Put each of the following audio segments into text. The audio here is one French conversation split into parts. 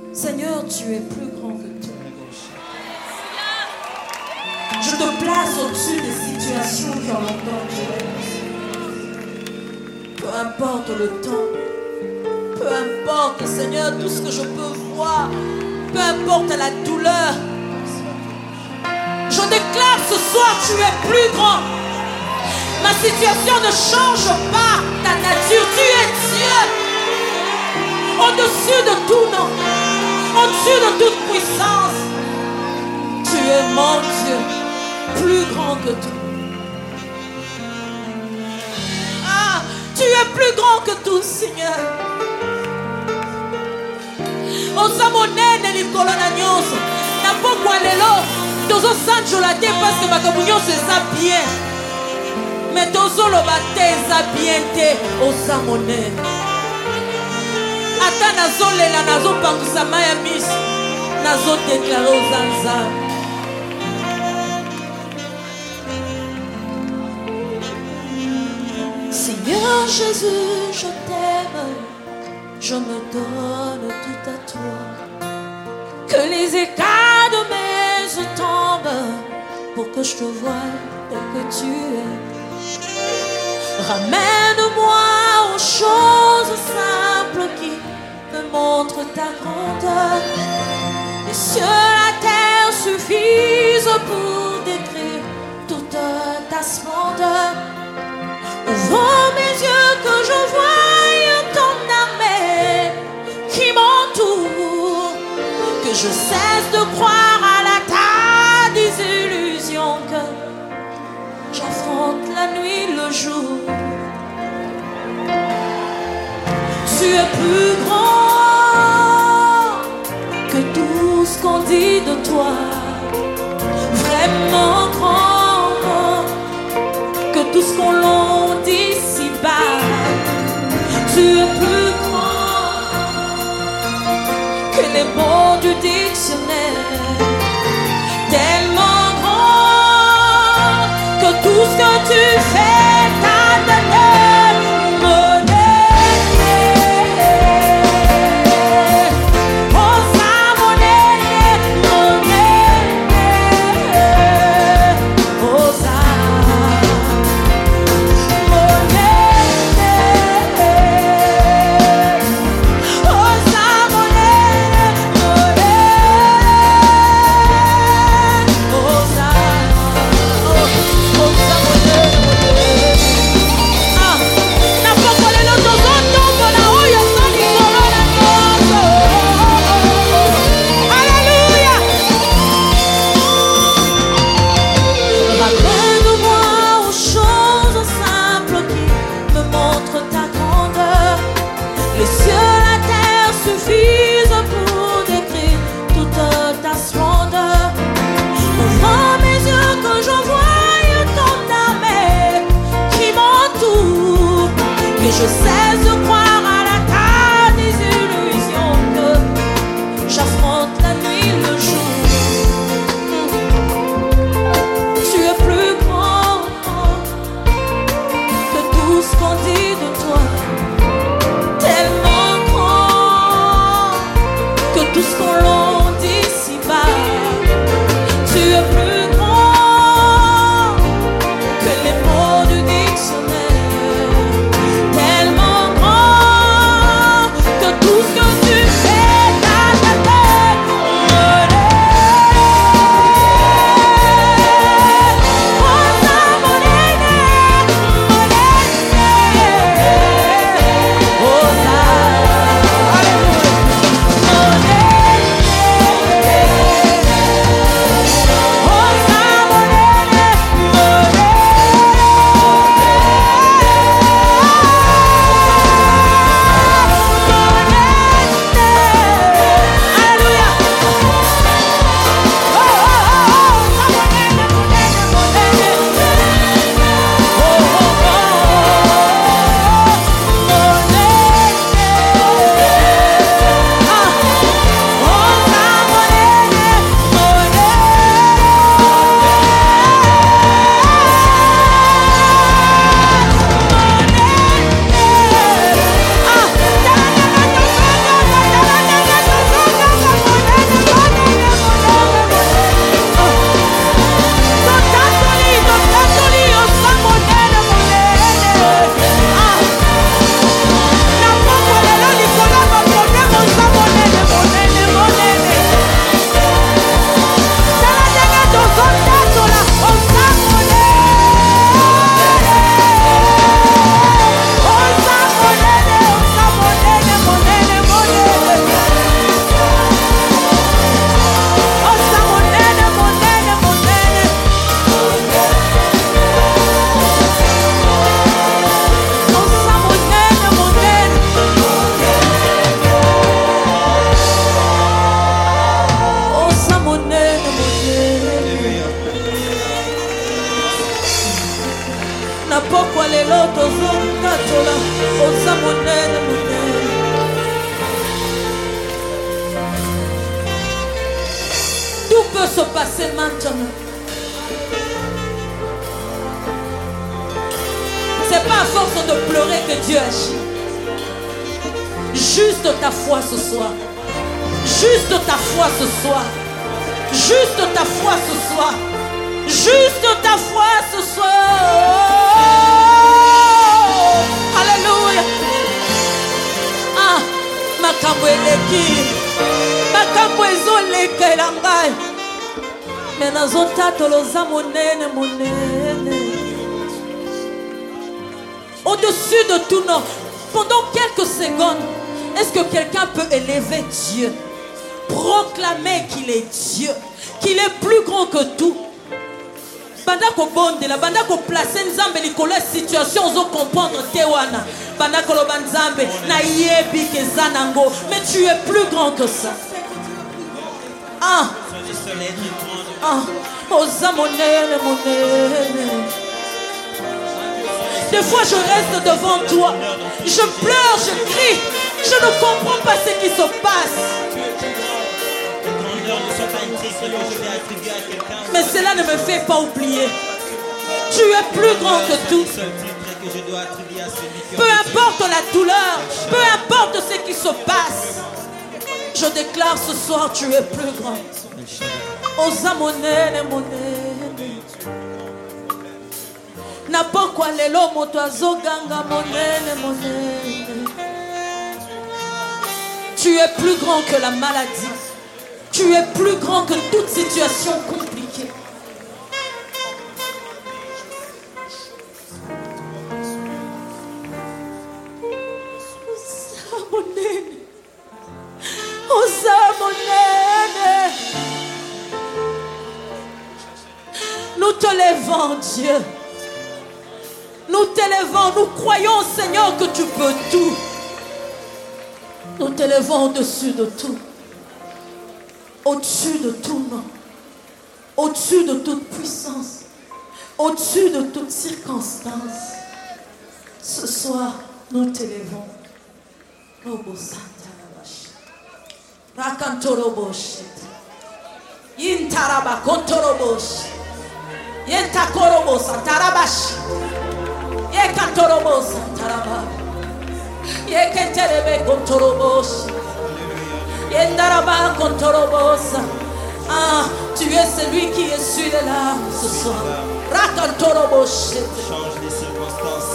Seigneur, tu es plus grand que tout. Je te place au-dessus des situations violentantes. Peu importe le temps, peu importe, Seigneur, tout ce que je peux voir, peu importe la douleur. Je déclare ce soir, tu es plus grand. Ma situation ne change pas ta nature. Tu es Dieu. Au-dessus de tout nom, au-dessus de toute puissance. Tu es mon Dieu, plus grand que tout. Ah, tu es plus grand que tout, Seigneur. Osamonene likolo na nyonso. Na pokwa lelo, tozo sanjola te parce que makambo nyonso eza bien. Mais tozoloba te eza bien te, osamonene. Ata nazolela nazopangisa mai ya miso, nazodeklare oza nzambe. Seigneur Jésus, je t'aime, je me donne tout à toi. Que les écailles de mes yeux tombent pour que je te voie tel que tu es. Ramène-moi aux choses simples qui me montrent ta grandeur. Les cieux, la terre suffisent pour décrire toute ta splendeur. Ouvre mes yeux que je voie ton armée qui m'entoure. Que je cesse de croire à la tas des illusions. Que j'affronte la nuit, le jour. Tu es plus grand que tout ce qu'on dit de toi. Vraiment grand que tout ce qu'on l'on dit si bas. Tu es plus grand que les mots du dictionnaire. Tellement grand que tout ce que tu fais t'a donné. Je cesse de croire à la tas des illusions. Que j'affronte la nuit, le jour. Tu es plus grand que tout ce qu'on dit de toi. Tellement grand que tout ce qu'on l'on dit si bas. Tu es plus grand que les mots du dictionnaire. peut se passer maintenant. C'est pas à force de pleurer que Dieu agit. Juste ta foi ce soir. Juste ta foi ce soir. Juste ta foi ce soir. Juste ta foi ce soir. Alléluia. Ah, makambo eleki. Makambo ezoleka elangai. Mais nazotatoloza monene monene. Au-dessus de tout nom, pendant quelques secondes, est-ce que quelqu'un peut élever Dieu? Proclamer qu'il est Dieu, qu'il est plus grand que tout. Bandako bondela, bandako placer nzambe likolo situation ozo comprendre tewana. Bandako lo banzambe na yebi kezanango, mais tu es plus grand que ça. Ah. Ah, oza monene monene. Des fois je reste devant toi, je pleure, je crie, je ne comprends pas ce qui se passe. Mais cela ne me fait pas oublier. Tu es plus grand que tout. Peu importe la douleur, peu importe ce qui se passe, je déclare ce soir tu es plus grand. Oza monene monene. Na pokwa lelo moto azoganga monene monene. Tu es plus grand que la maladie. Tu es plus grand que toute situation compliquée. Oza monene. Oza monene. Nous te lèvons, Dieu. Nous t'élevons, nous croyons, Seigneur, que tu peux tout. Nous t'élevons au-dessus de tout. Au-dessus de tout nom. Au-dessus de toute puissance. Au-dessus de toute circonstance. Ce soir, nous t'élevons. Robo Santa Rabashi. Rakantoroboshi. Yintaraba Kontoroboshi. Yentakorobo Santarabashi. Yekatorobo Santaraba. Yeketerebe Kontoroboshi. Yendaraba Kontorobosa. Ah, tu es celui qui essuie les larmes ce soir. Rakantoroboshi. Change les circonstances.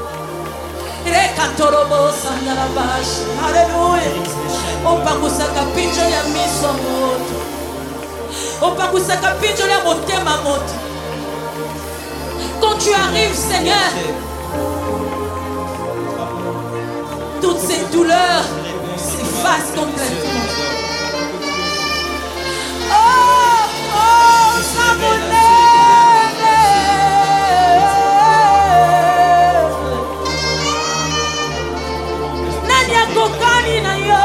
Rekatorobosa Narabashi. Alléluia. Opakusaka pinjo ya miso moto. Opakusaka pinjo ya motema moto. Quand tu arrives, Seigneur, toutes ces douleurs s'effacent complètement. Oh, oh, Samonene. Nanya kokani na yo.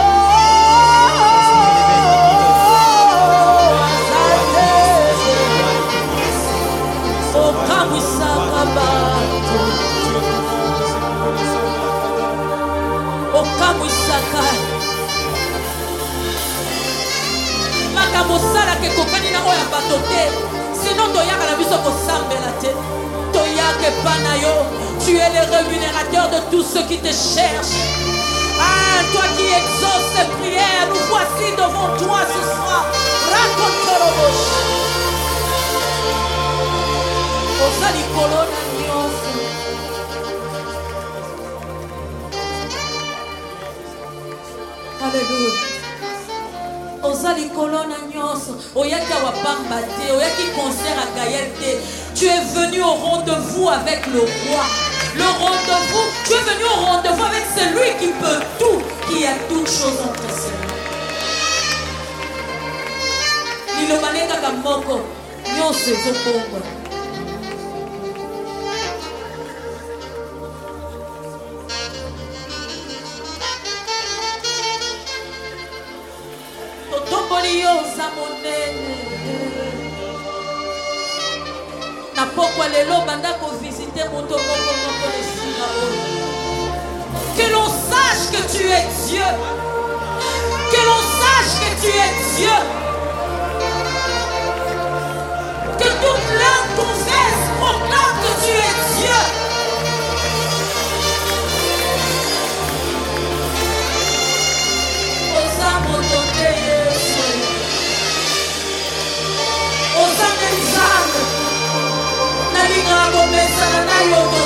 Makamosala ke kokani na oya bato te. Sinon toyaka na biso kosambela te. Toyaka pana yo. Tu es le rémunérateur de tous ceux qui te cherchent. Ah, toi qui exauces ces prières, nous voici devant toi ce soir. Raconte-le. Osali kolona nyonso. Alléluia. Osali kolona nyonso. Oyaki wapamba te, oyaki concert à Gaël te. Tu es venu au rendez-vous avec le roi. Le rendez-vous, tu es venu au rendez-vous avec celui qui peut tout, qui a toutes choses entre ses mains. Lilobane kaka moko, nyonso ezobongwa. Na pokwa lelo banda ko visiter moto moko moko lesina oyo. Que l'on sache que tu es Dieu. Que l'on sache que tu es Dieu. Salana Yoto